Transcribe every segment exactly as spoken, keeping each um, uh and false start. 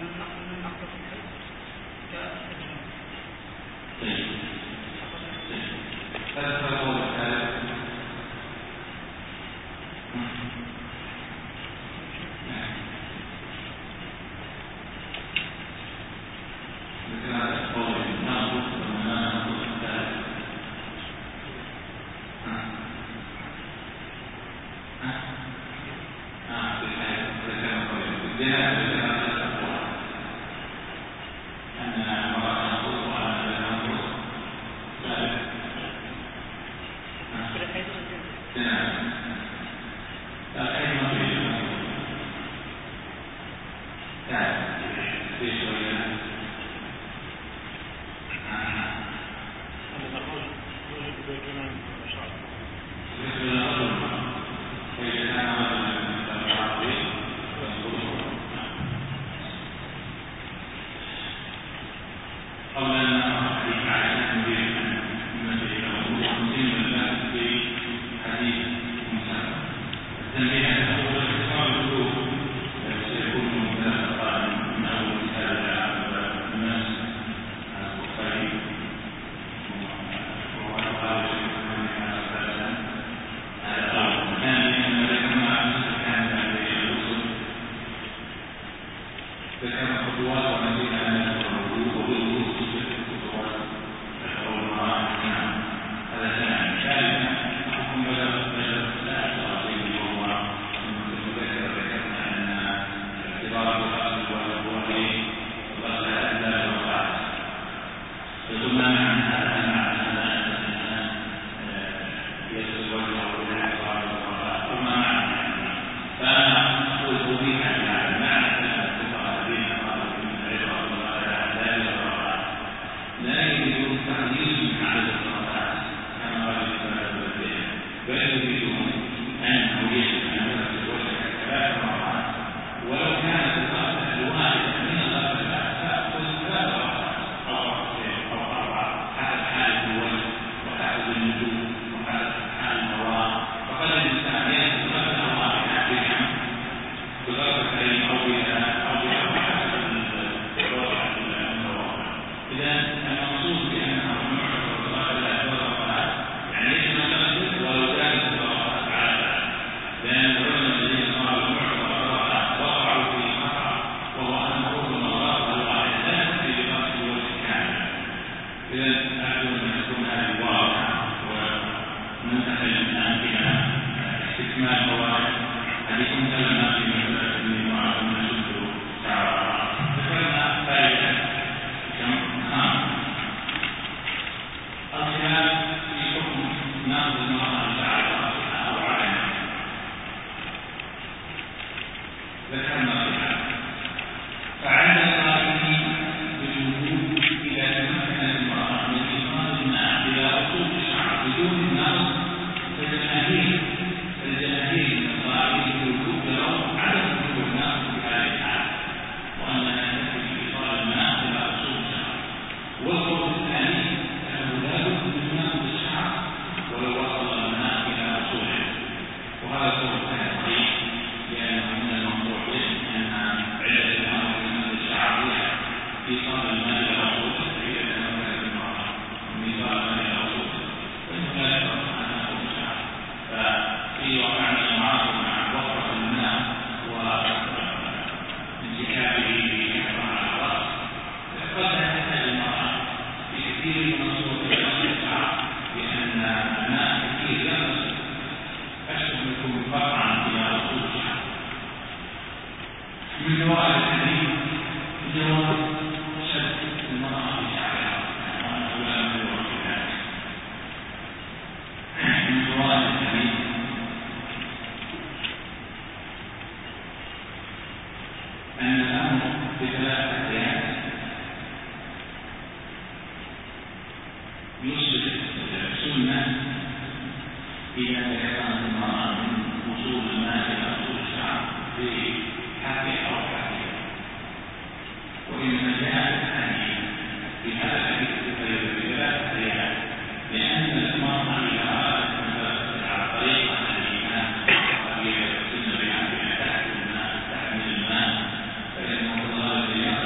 فإنه الله الذي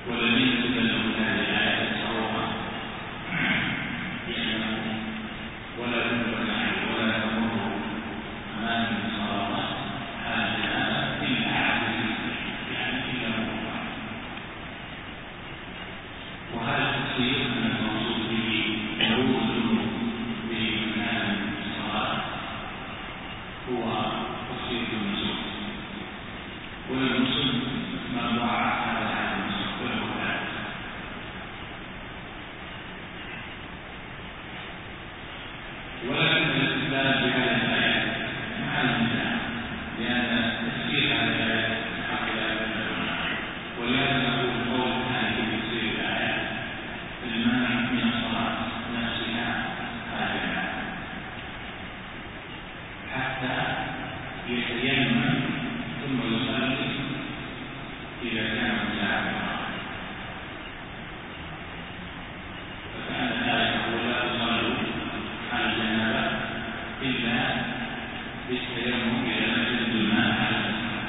والذين تبلغوا هذه الآية يسعوها لأنه ولا تنبغي ولا تمر أمام الصلوات هذا الجنابة إلا عبد يعني إلا موضوع. وهذا التفسير أن المقصود به عروض الذنوب بمكان الصلاة هو تفسير المسلم، والمسلم مرفوع هذا على المسلم وله ذلك. ولكن الاستدلال بهذه الآية مع المثال لأن تفسير هذه الآية حق لا يتبعون، ولهذا نقول القول الثاني في تفسير الآية المنع من الصلاة نفسها هكذا حتى يتيمم ثم يصلي إذا كان مسافرا. فكان الآية تقول لا تصلوا على الجنابة إلا بالتيمم إذا لم تجدوا الماء على المسافر.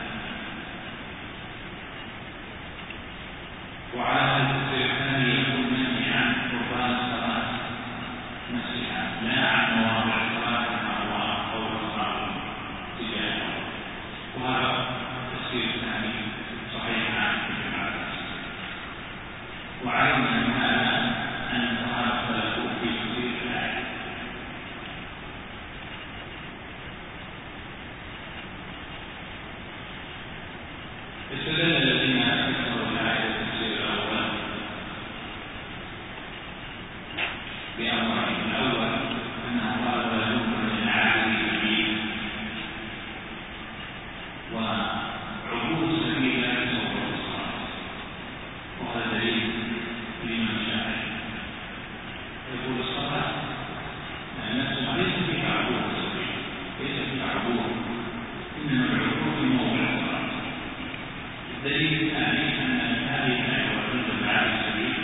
وعلى هذا التفسير الثاني يكون منهي عن قربان الصلاة نفسها لا عن مواضع الصلاة كما هو قول الصلاة تجاهه. وهذا التفسير الثاني صحيح عن ابن عباس. وعلمنا من هذا أن الصحابة اختلفوا في تفسير الآية. استدل الذين فسروا الآية التفسير الأول بأمرين. الأول أنه قال ولا ينكر للعابد سبيل، وعبود السبيل لا يتصور الصلاة، وهذا دليل لمن شاء. يقول الصلاة نفسها ليس فيها عبود السبيل، ليس فيها عبود، إنما العبود في موضع الصلاة. الدليل الثاني أن هذه الآية وعبود العابد السبيل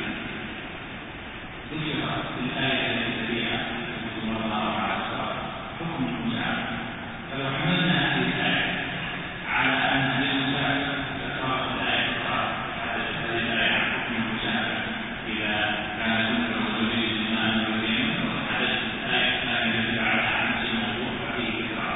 ذكر في الآية التي تليها ثم الله على الصلاة حكم المساعدة. فلو حملنا هذه الآية على أن للمساعدة فصارت الآية صارت هذه الآية عن حكم المساعدة إذا كان ذكر وزوجه الإمام والدين، وحدث الآية الثانية التي على نفس الموضوع ففيه تكرار.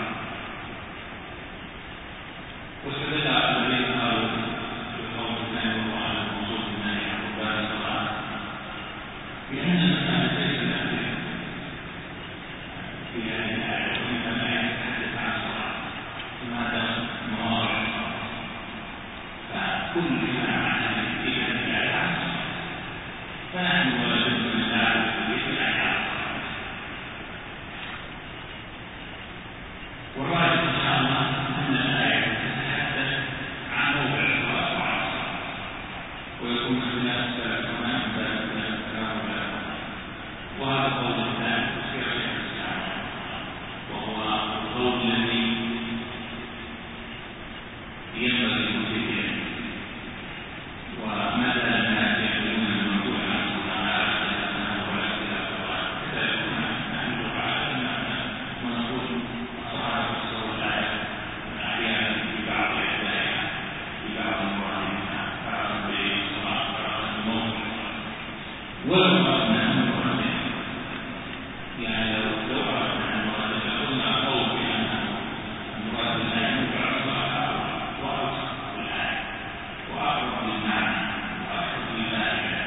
واستدل الذين قالوا بالقول الثاني وهو أن الموصول بالنهي عن قربان الصلاة بأن المساعدة ليس لها في هذه الآية، وإنما الآية تتحدث عن الصلاة وهذا مواضع الصلاة. فكل كلام عن هذه الآية عن الصلاة، فنحن ولا بد من ذلك في الآية عن الصلاة. والراجح إن شاء الله أن الآية تتحدث عن موضع الصلاة وعن الصلاة، ويكون اختلاف السلف هنا ذلك الكلام ولا. وهذا قول الثاني في شيخ الإسلام، وهو القول الذي ينبغي المسلم إليه. وما زال الناس يقولون المنقول عن الصلاة على اختلافنا ولا اختلاف الرأي، اختلفنا نحن على أننا ونقول الصحابة فسروا الآية أحيانا في بعض أجزائها في بعض مرادها بعضا بالصلاة بعضا بالموضع. ولو أردنا أن نرد يعني لو لو أردنا أن نرد لقلنا قول بأنه المراد بالآية موضع الصلاة وأوسع بالآية وأقرب للمعنى وأقرب للفائدة.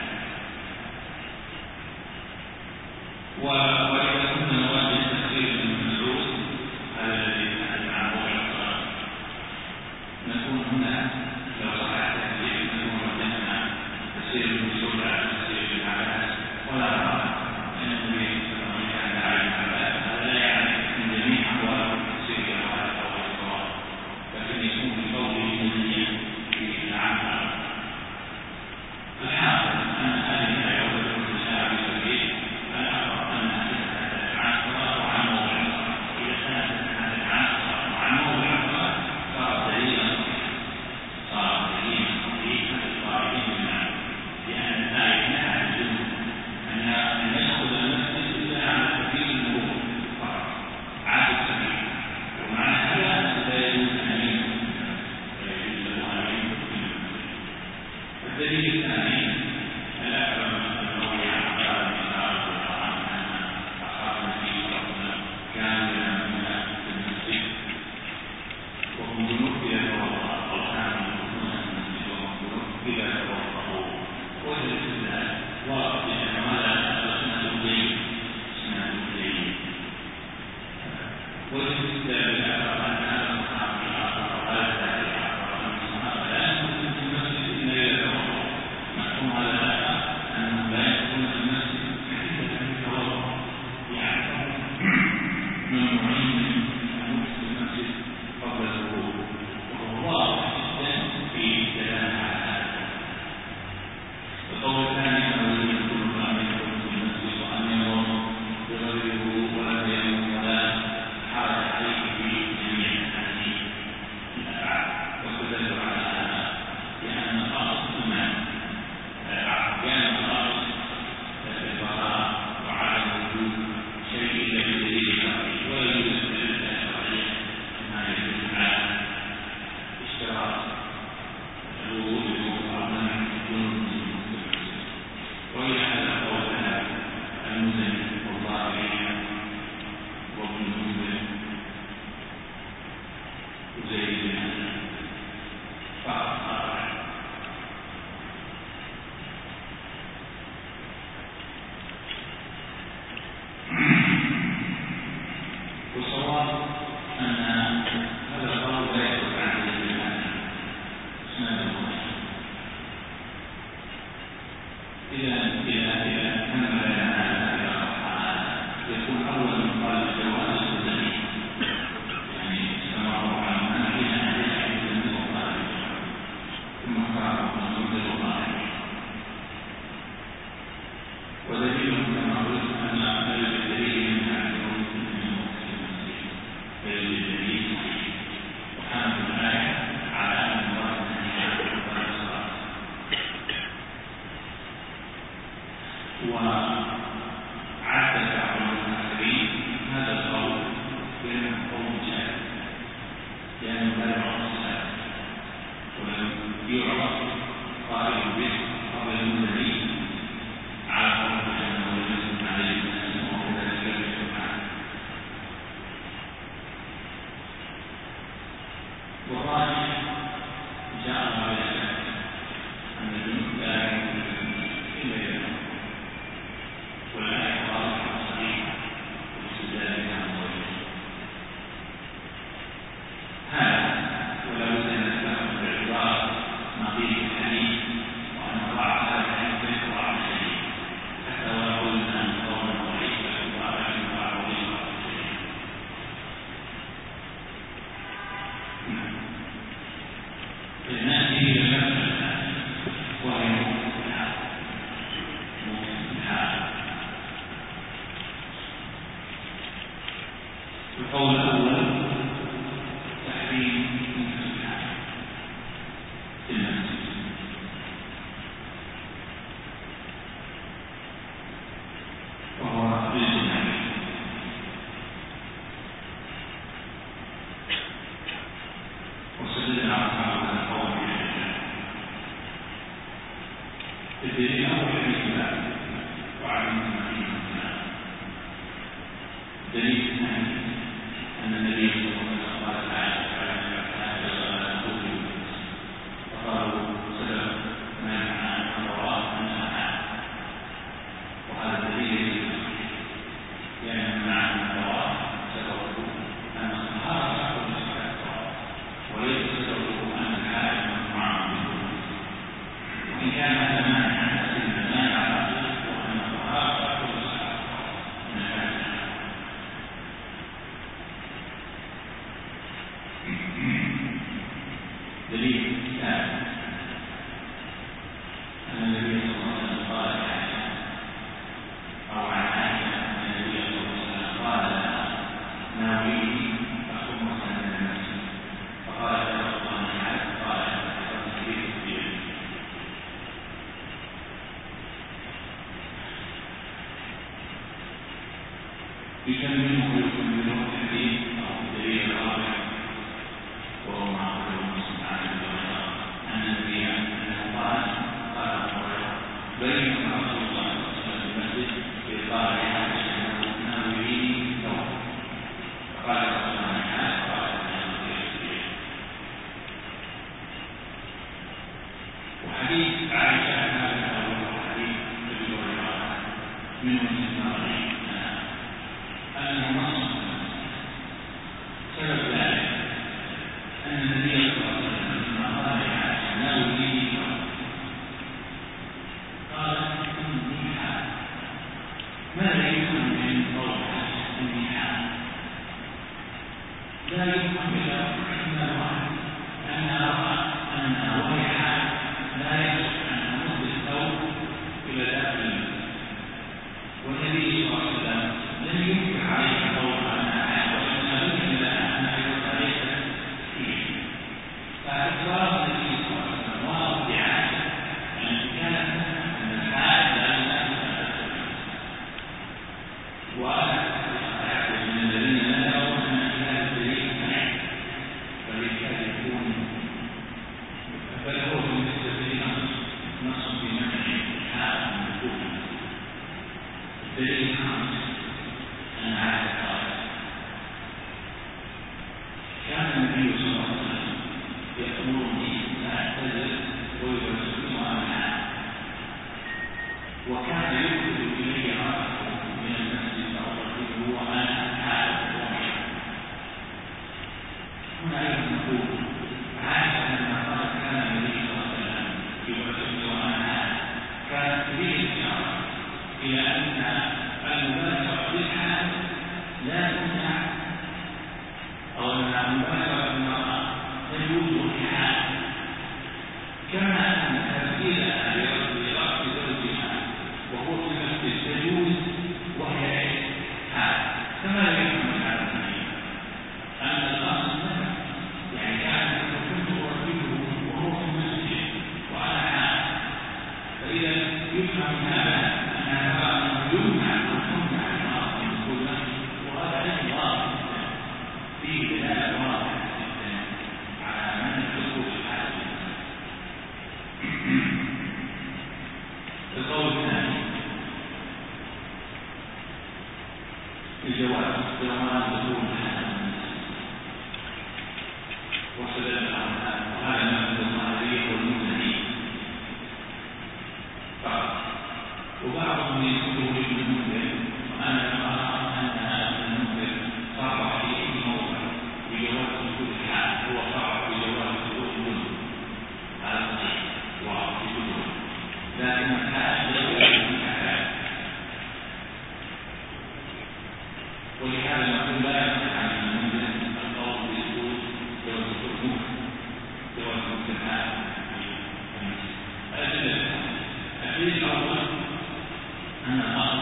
وإذا كنا نرد التفسير من مسعود هذا الذي يتحدث عن موضع الصلاة نكون هنا لو صح التفسير نكون ردنا تفسير المسعود على تفسير ابن عباس ولا نرى أن النبي صلى الله عليه وسلم كان على ابن عباس. هذا لا يعني من جميع أقوال التفسير هذا هو الصواب، لكن يكون بقوله مزيا في العامة. الحاصل أن هذه الآية وذكر النساء بسبيل الأقرب أنها تتحدث عن الصلاة وعن موضع الصلاة. إذا كانت تتحدث عن الصلاة وعن موضع الصلاة صارت دليلا صحيحا، صارت دليلا صحيحا للقائلين بالمعنى، لأن الآية نهى عن الجنوب أن يدخل المسجد إلا على سبيل المرور فقط عاد السبيل. ومعنى هذا أنه لا يجوز أن يدخل، لا يجوز له أن يدخل. الدليل الثاني وعدد بعض المفسرين هذا القول بأنه قول جاهل لأنه لا يعرف السلف ولم يعرف قائل به قبل النبي على قول أنه لم يكن عليه السلام وكذلك لم يكن عنه. والراجح إن شاء الله لا شك أن الجنود لا يمكن إلا يوم والآية واضحة صحيحة والاستدلال بها موجود. هذا ولا بد أن نتفهم باعتبار نظير الحديث وأن ضعف هذا الحديث ليس ضعف شديد حتى ولو قلنا أن قولا ضعيفا وضعف ضعف وليس ضعف شديد. الناس إلى المسألة وهي مصلحة مصلحة. القول الأول تحريم المصلحة في المسجد وهو للجماعة وسددنا أصحاب هذا القول في الرجال. الدليل الأول حديث الله وعلمنا فيه الإسلام. الدليل الثاني أن النبي صلى الله عليه وسلم قال تعالى هذا ولا تقولوا فقالوا سلف ما يمنع أن الرواة أنها وهذا الدليل لأن مع أن الرواة سببه أن الصحابة يأخذوا الصلاة وليس سببه أن الحائط ممنوع بالدون وإن كان هذا مانع عن أسلم المانع الأصل وأن الصحابة يأخذوا الصلاة من الحائط. دليل ثالث أن النبي صلى الله عليه وسلم قال لعائشة أو عن عائشة أن النبي صلى الله عليه وسلم قال لها ناوليني فخمسا من المسجد فقالت يا رسول الله أنا حاج قال فقد سبيت بيدي. يكمله ويكمله الحديث أو الدليل الرابع وهو ما أخرجه مسلم عن أبي هريرة أن النبي أنه قال قال أبو هريرة بينما رسول الله صلى الله عليه وسلم في المسجد إذ قال لعائشة ناوليني ثوبا فقال رسول الله أنا حاج قال فقد سبيت بيدي. وحديث عائشة هذا الأول حديث أبي هريرة من وجه نظري أنه نص سبب ذلك أن النبي صلى الله عليه وسلم لما قال لعائشة ناوليني ثوبا قالت إني حامل. ماذا يفهم من قول عائشة إني حامل؟ لا يفهم إلا احتمال واحد أنها رأت أنها وهي حامل لا يصح أن تمد الثوب إلى داخل المسجد والنبي صلى الله عليه وسلم لم ينكر عليها قولها أنها حامل وإنما ذكر لها أنها ليست فيه. فإقرار النبي صلى الله عليه وسلم واضح لعائشة أن كانت تفهم أن الحائض لا يمكن أن تدخل وأنا أعتقد من الذين لا يرون أن في هذا الدليل منع فلذلك يكون بل هو بالنسبة لي نص في منع الحائض من دخول الدليل الخامس أن عائشة قالت كان النبي صلى الله عليه وسلم يأمرني فأعتذر ويرسلني وأنا حامل وكان يخرج إلي رأسه من المسجد فأرسله وأنا حامل ومحرم. هنا أيضا نقول عائشة لما قالت كان النبي صلى الله عليه وسلم يرسلني وأنا حامل كانت تريد الإشارة إلى أن المباشرة بالحال لا تمنع أو أن المباشرة بالمرأة تجوز في حال كما أن تبديلها لرأس زوجها وهو في المسجد تجوز وهي حال كما لا يفهم هذا الحديث أن الأصل مثلا يعني كان كنت أربيه وهو في المسجد وأنا حال فإذا يفهم هذا أن هذا وبعضهم يقول ابن المنذر وأنا أرى أن ابن المنذر صرح في أي موضع بجواز دخول الحال، هو صرح بجواز دخول المنذر على الصحيح وفي كتبه، لكن الحال لا يعلم الحال، ولهذا نقول لا يصح عن المنذر القول بدخول جواز دخول المنذر جواز دخول الحال في المسجد. الأدلة الدليل الأول أن الأصل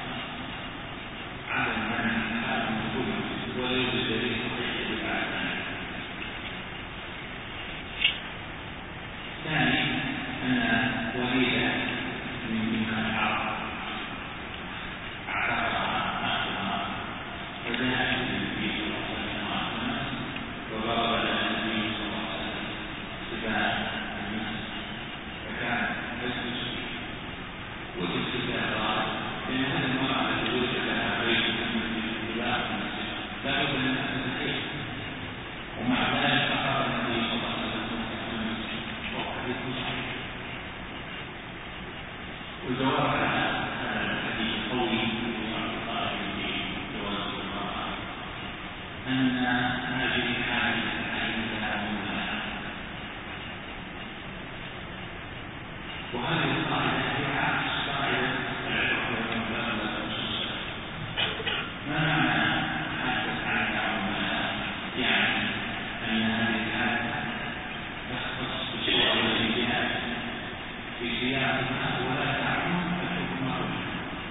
عدم منع الحال من دخول المسجد ولا يوجد دليل صحيح يدل على ذلك. ثاني أن وليدة من بناء العرب اعتقها أخذها فجاءت النبي صلى الله عليه وسلم وضرب لها النبي صلى الله عليه وسلم سباع المسجد فكان يجلس وجلس فيها لأن هذه المرأة التي وجد لها بيت من السباع المسجد لا بد من أن تستحيل، ومع ذلك أخذ النبي صلى الله عليه وسلم المسجد وهو حديث صحيح. والجواب على هذا الحديث القوي القائل في جواز المرأة أن هذه الحادثة عندها منها، وهذه القاعدة هي عكس قاعدة العبرة بالمبالغة والخصوصية. ما معنى حدث عنها منها؟ يعني أن هذه الحادثة تختص بصورة الإيجاب في سياقها ولا تعم الحكم كله.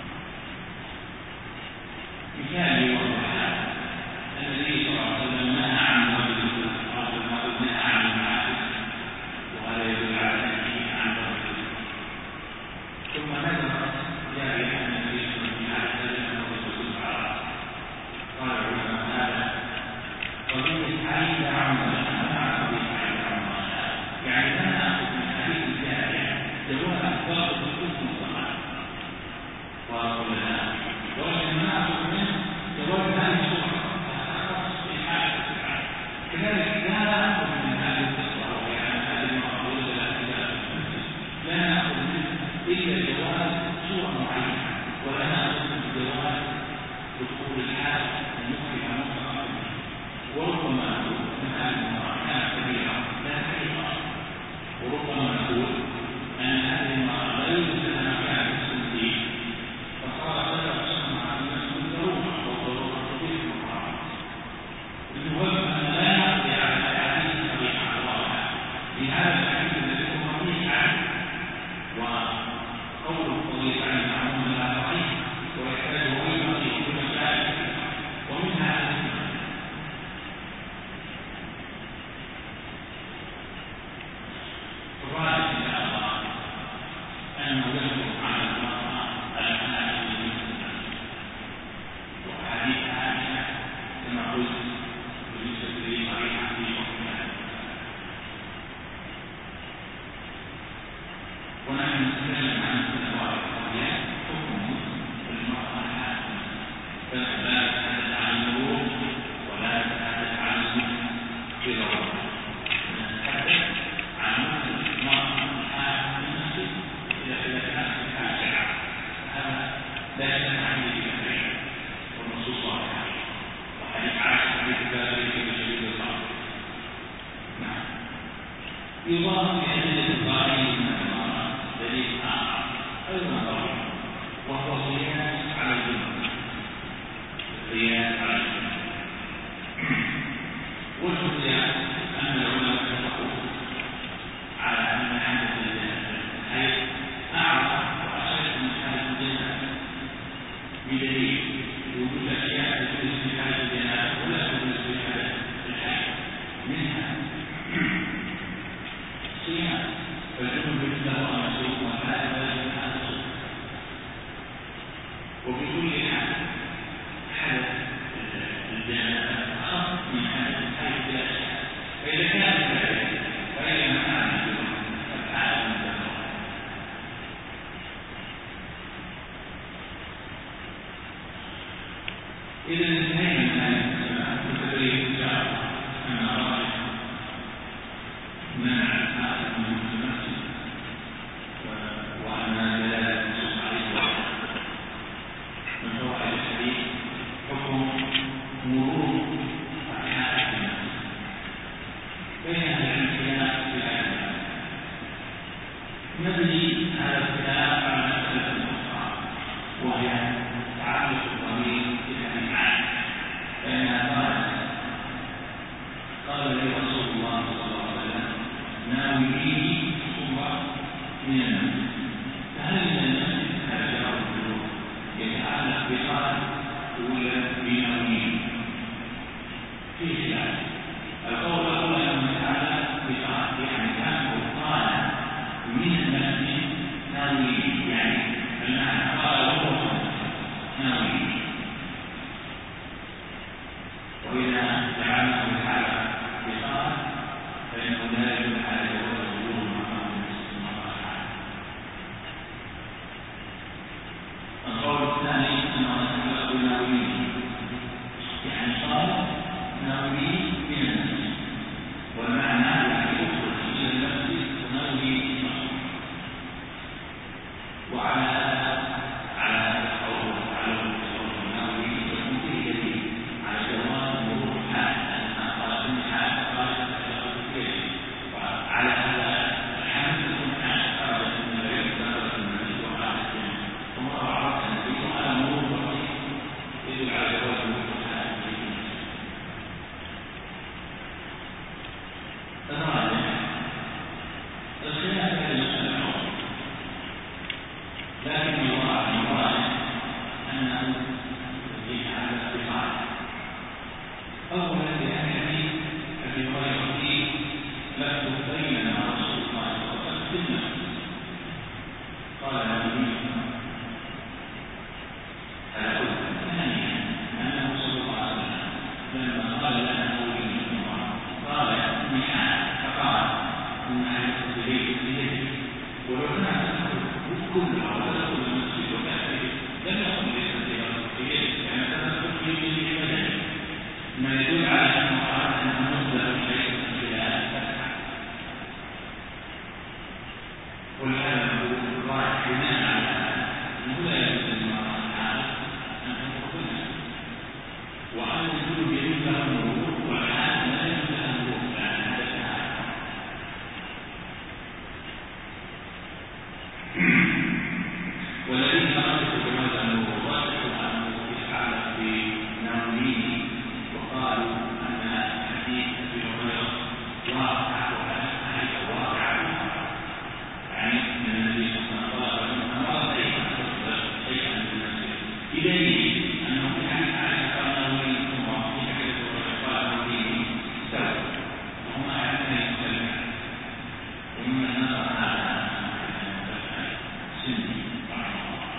مثال يوضح هذا النبي صلى الله عليه وسلم نهى عن ضرب الكفر أو بالمعروف نهى عن المعاكس، وهذا يدل على النهي عن ضرب الكفر. ثم نزلت جارية عن النبي صلى الله عليه وسلم على ذلك أنه يصل على رأسه. قال العلماء هذا قضية عين عمرها مع قضية عين عمرها، يعني لا نأخذ من حديث الجارية جواز ضرب الكفر مطلقا وأقول لها، ولكن نأخذ منه جواز هذه الصورة تخصص في حالة السبعة. كذلك لا نأخذ من هذه القصة وهي عن هذه المرأة وجد لها لا نأخذ منه إلا جواز صورة معينة، ولا نأخذ من جواز دخول الحال المكره مطلقا. وربما نقول أن هذه المرأة كانت كبيرة لا تحيط أصلا، وربما نقول أن هذه المرأة لا يوجد لها مكان في الدين فصار لها تسمع المسجد ضرورة والضرورة تضيف المقام. المهم أن لا نقضي على الأحاديث الصحيحة واضحة في هذا الحديث الذي هو صحيح عنه، وقول القضية عن المعلومة لا صحيح ويحتاج أيضا في كل مسائل ومنها السنة. الرابع إن شاء الله أنه يصدق على المرأة الحنان بالنسبة وحديث عائشة كما قلت بالنسبة لي صريحة في حكمها. ونحن نتكلم عن السنوات القضية حكم المرأة الحاكمة، فلا نتحدث عن المرور ولا نتحدث عن المرأة في ضرورة، نتحدث عن المرأة الحاكمة في المسجد إذا كانت في حال شرع. هذا لا شك عليه بكثير والنصوص واضحة، وحديث عائشة حديث ذلك بشديد الضعف. نعم. يضاف لأدلة الظاهر من المرأة دليل آخر أيضا ضروري، وهو القياس على الجنة. القياس على الجنة والقياس أن العلماء اتفقوا على أن حدث الحيض أعظم وأشد من حدث الجنابة بدليل وجود أشياء تجوز في حدث الجنابة ولا تجوز في حدث الحيض، منها صيام فالجنوب له أن يصوم والحائض لا يجوز أن يصوم. وبكل حال حدث الجنابة أخف من حدث الحيض بلا شك، فإذا كان كذلك فإن معنى الجنوب فالحائض متفق. إذا انتهينا من هذه المسألة وتبين إن شاء الله أن الراجح منع الحائض من المسجد وأن دلالة النصوص عليه نبني هذا الكلام على مسألة أخرى وهي تعلق الضمير بحديث عائشة، فإنها قالت قال لي رسول الله صلى الله عليه وسلم ناوليني صورة من المسجد، فهل من المسجد هذا جواب القلوب يتعلق بقال ولا بناوليني؟ في خلاف. القول الأول أنه يتعلق بقال، يعني كان قال من المسجد ناوليني، يعني المعنى قال وهو ناوليني. وإذا جعلناه يتعلق بقال فإنه لا يدل على جواز الوضوء مع المسجد مرة ثانية. القول الثاني أنه يتعلق بناوليني، يعني قال ناولي من المسجد، والمعنى يعني يخرج إلى المسجد وناولي المصروف. وعلى هذا على هذا القول وتعلق بقول ناولي يكون فيه دليل على جواز مرور الحال، لأنها قالت إن حال قالت تتلقى بكيف، وعلى هذا الحمد تكون حال خرجت من البيت ودخلت المسجد وقالت الجنة ومر عرفت النبي وعلى مرور بسيط يدل على جواز مرور الحال. الرابع الخلاف بين المسلمين، لكن الله يراد أنه يتعلق بقال. أولا لأن حديث أبي هريرة فيه لفظ بيننا رسول الله صلى الله عليه وسلم قال النبي هذا أولا. ثانيا أنه صلى الله عليه وسلم لما قال لنا أولي الله قال نحاء، فقال إنها يقصد إليه بيده، ولو كان كلها وتدخل المسجد وتأتي لم يقل ليس بيده، يعني تدخل في جميع بدنه، ما يدل على أنه أراد أن نصدر شيء من خلال فتحة. ولهذا نقول الراجح بناء على هذا أنه لا يجوز للمرأة الحائض أن تدخل المسجد، وأن الوجود يجوز له المرور والحائض لا يجوز له المرور لأن هذا تعالى. والذين رجحوا جواز المرور رجحوا أنه يتعلق بناوليه، وقالوا أن حديث أبي هريرة واقع وحديث واقع يعني من النبي صلى الله عليه وسلم أمر شيئا تصدر شيئا من المسجد، بدليل أنه في حديث عائشة قال ناوليه ثم في حديث هريرة قال ناوليه سوى، وهما أحاديث مختلفة. ومما نظر هذا سني رحمه الله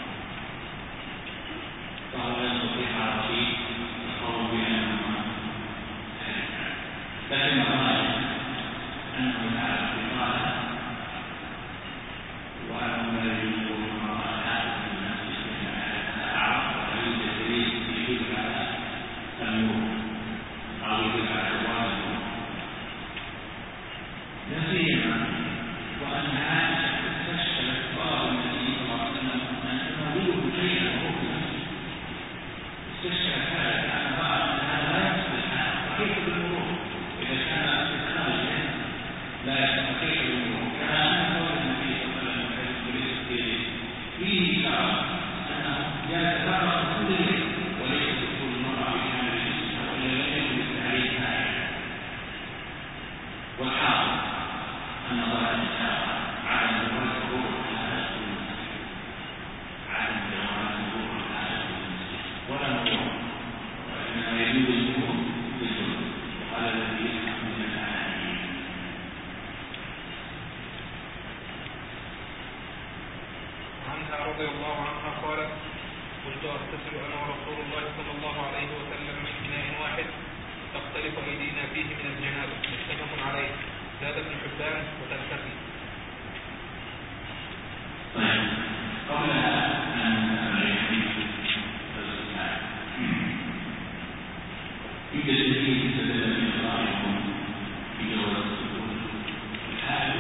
فهو يستطيع على شيء القول بأنهما حديثان، لكن الراجح أنه يتعلق بقال وأنه لا يجوز المرأة الحائض من المسجد لأن حالتها أعرف ولا يوجد دليل يدل على المرور أو يدل على جواز المرور، لا سيما وأن عائشة استشكلت طلب النبي صلى الله عليه وسلم أن تناوله شيئا وهو في المسجد، استشكلت هذا لأن رأى أن هذا لا يقصد الحال، فكيف بالمرور إذا كان في الخارج لا يقصد كيف بالمرور؟ كما أن قول النبي صلى الله عليه وسلم فيه إشارة أنه يتفرق كل يوم وليس دخول المرأة في كامل جسمها وإلا لم يكن التعليم فاعلا. والحاصل أن الله إشارة عدم جواز مرور الحالة في المسجد، عدم جواز مرور الحالة في المسجد ولا مرور، وإنما يجوز المرور بالجنة، وهذا الذي يفهم من الأحاديث. عنها رضي الله عنها قالت كنت أغتسل أنا ورسول الله صلى الله عليه وسلم من إناء واحد تختلف أيدينا فيه من الجنابة، متفق عليه. زاد ابن حبان وتلتقي. طيب قبل أن نعرف يوجد دليل استدل به رأيكم في جواز الدخول الحال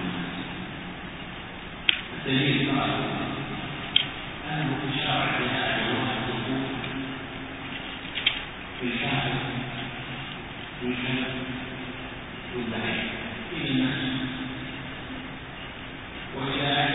الدليل رأيكم أنه في الشرع جاء جواز الدخول في الكافر والكلب والبعير إلى المسجد، وإذا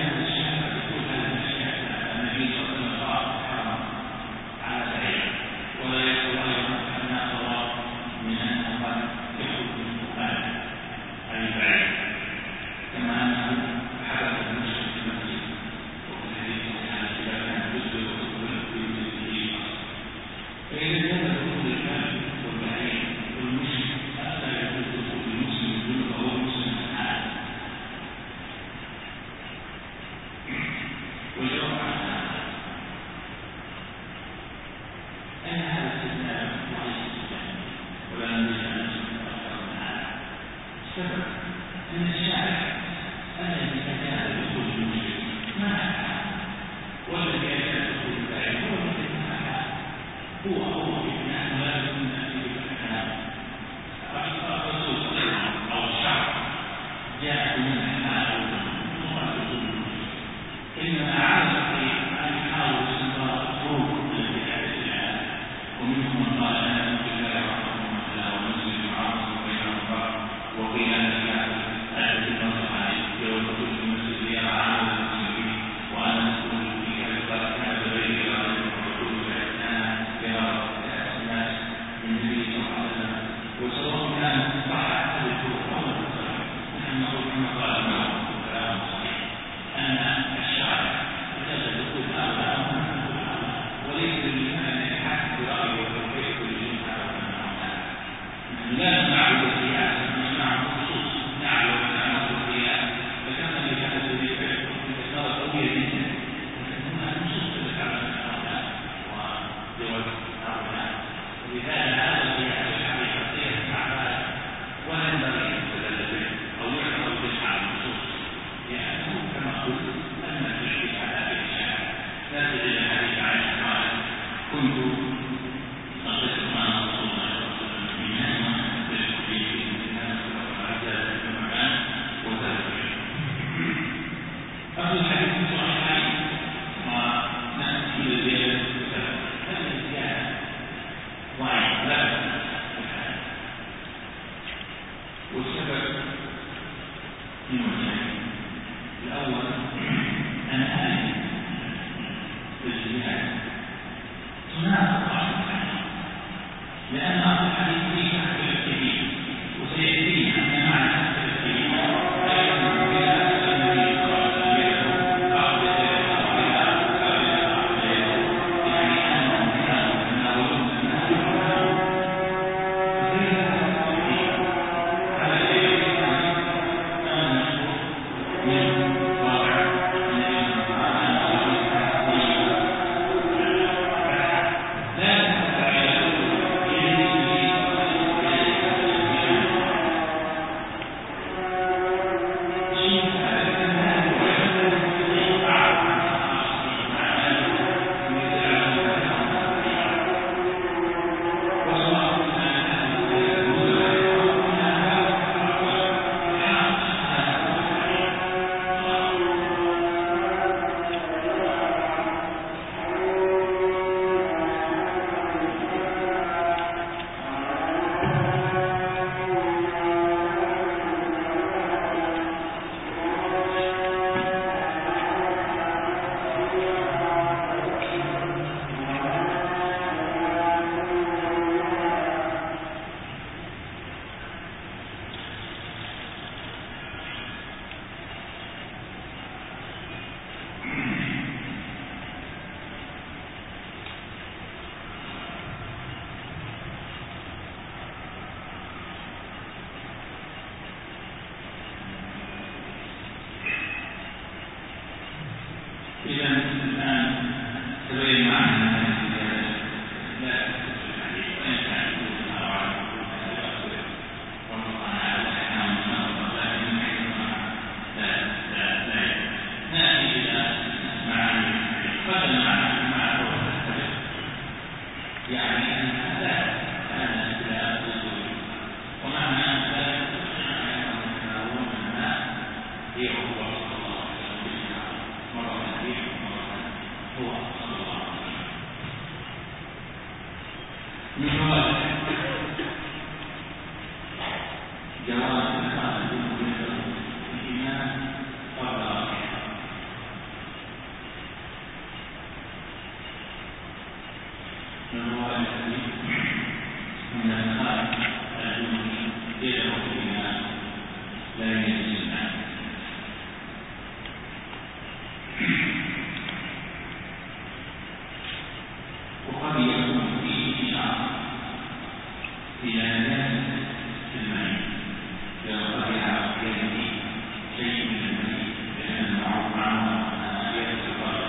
وقد يكون فيه إشارة إلى نجاسة المني لو قدر بيده شيء من المني لأن المعروف عنه أنها يتفرق.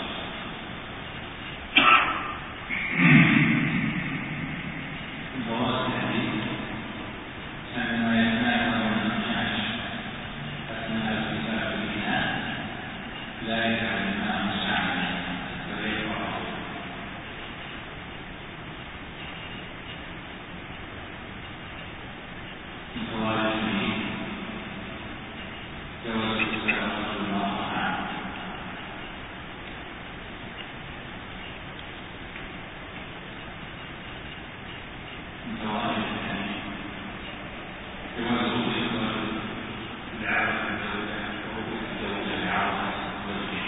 الفوائد الحديث أن ما يتناول من النجاش أثناء ارتكاب البناء لا يجعل الماء مستعملا بل يتفرق. الفوائد الحديث جواز الصلاة رضي الله عنه. الفوائد الحديث جواز الزواج بعرض الزوجة ورؤية الزوجة بعرض زوجها.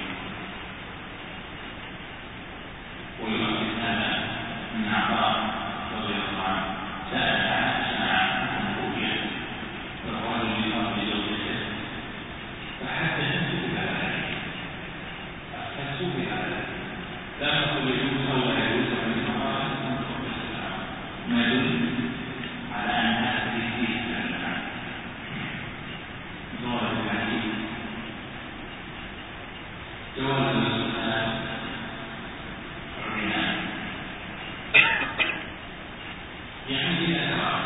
ويؤكد هذا من عطاء رضي الله عنه سأل عائشة عن رؤية الرجل لأرض زوجته فحدثته بهذا الحديث أفتته بهذا الحديث لا نقول يجوز أو لا يجوز فإنما قال انظر بالسلام ما يدل على أن هذا الحديث فعلا ظاهر الحديث جواز السؤال الرنان يعني إذا ترى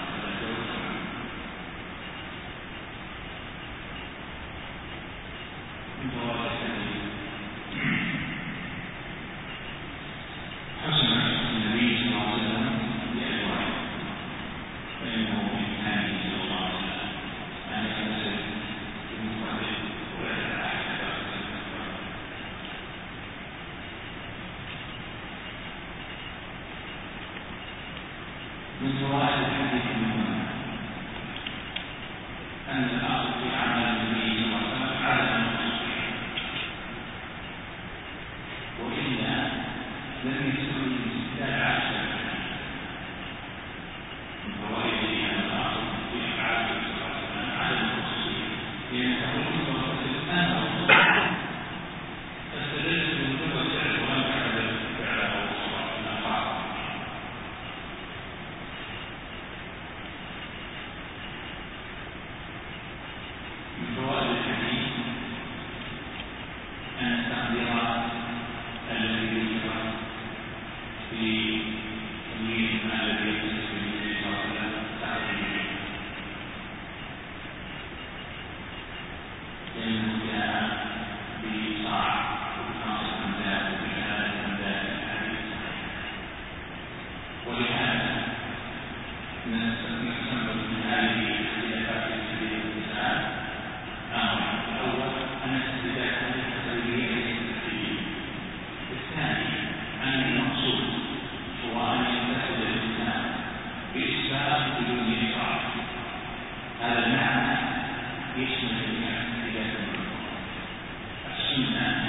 حسن النبي صلى الله عليه وسلم بأزواجه فإنه من هذه صلى الله عليه وسلم أن يغتسل بمفرده ولا يتأحد يغتسل بمفرده. من فوائد الحديث المهم أن الأصل في أعمال النبي صلى الله عليه وسلم عدم التصحيح وإلا لم يسمى الاستدلال على الشرع. من فوائده أن الأصل في أفعال النبي صلى الله عليه وسلم عدم التصحيح لأن تقول كنت أنا وصلت فاستدلت بمجرد فعل ولم تعتبر فعله وصلت من أخاك. من فوائد الحديث أن التقديرات التي ذكرت في تمويل الماء الذي يغتسل به النبي صلى الله عليه وسلم تقدير لأنه جاء بصاع وبخمسة أمداد وبثلاثة أمداد في الحديث الصحيح. ولهذا نستنبط من هذه الاختلافات في سبيل الامتثال أمر الأول أن الاستدلال هذه التقديرية ليست تقليدية. الثاني أن المقصود هو أن يمتثل الإنسان بإسباب بدون إسراف. هذا المعنى يشمل جميع الاستدلالات. السنة